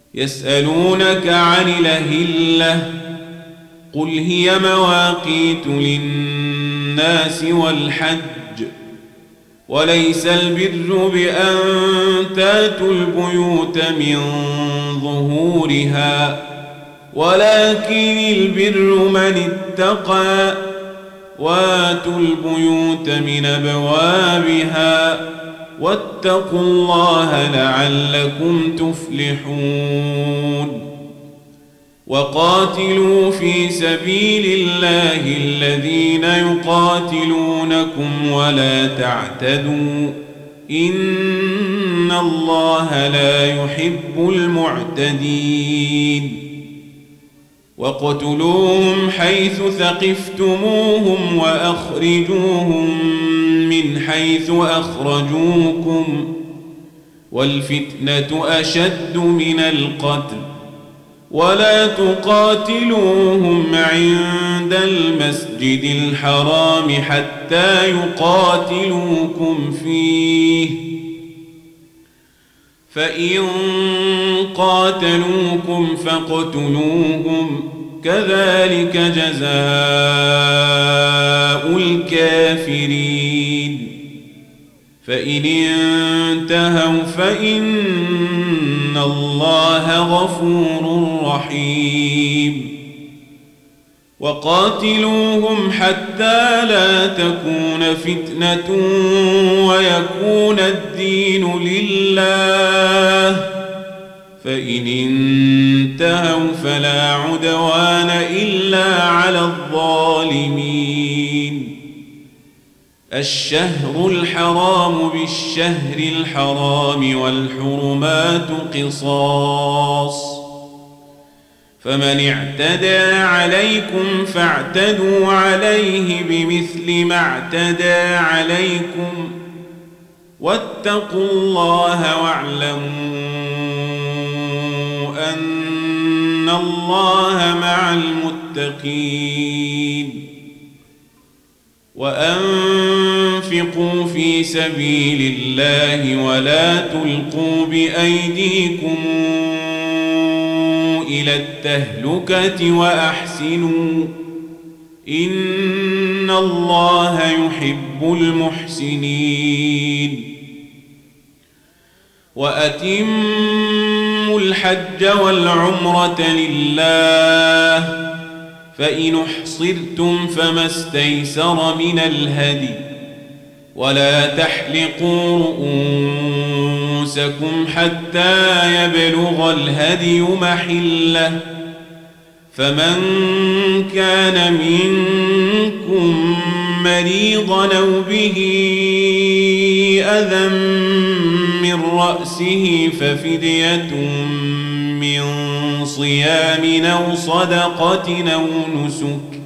يسألونك عن الأهلة قل هي مواقيت للناس والحج وليس البر بأن تاتوا البيوت من ظهورها ولكن البر من اتقى واتوا البيوت من أبوابها واتقوا الله لعلكم تفلحون وقاتلوا في سبيل الله الذين يقاتلونكم ولا تعتدوا إن الله لا يحب المعتدين واقتلوهم حيث ثقفتموهم وأخرجوهم من حيث أخرجوكم والفتنة أشد من القتل ولا تقاتلوهم عند المسجد الحرام حتى يقاتلوكم فيه فإن قاتلوكم فاقتلوهم كذلك جزاء الكافرين فإن انتهوا فإن الله غفور رحيم وقاتلوهم حتى لا تكون فتنة ويكون الدين لله فإن انتهوا فلا عدوان إلا على الظالمين الشهر الحرام بالشهر الحرام والحرمات قصاص فمن اعتدى عليكم فاعتدوا عليه بمثل ما اعتدى عليكم واتقوا الله واعلموا أن الله مع المتقين وأنفقوا في سبيل الله ولا تلقوا بأيديكم إلى التهلكة وأحسنوا إن الله يحب المحسنين وأتموا الحج والعمرة لله فإن احصرتم فما استيسر من الهدي ولا تحلقوا رؤوسكم حتى يبلغ الهدي محله فمن كان منكم مريضا أو به أذى من رأسه ففدية من صيام أو صدقة أو نسك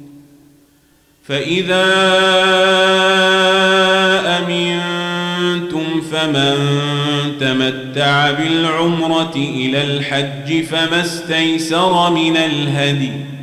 فإذا أمنتم فمن تمتع بالعمرة إلى الحج فما استيسر من الهدي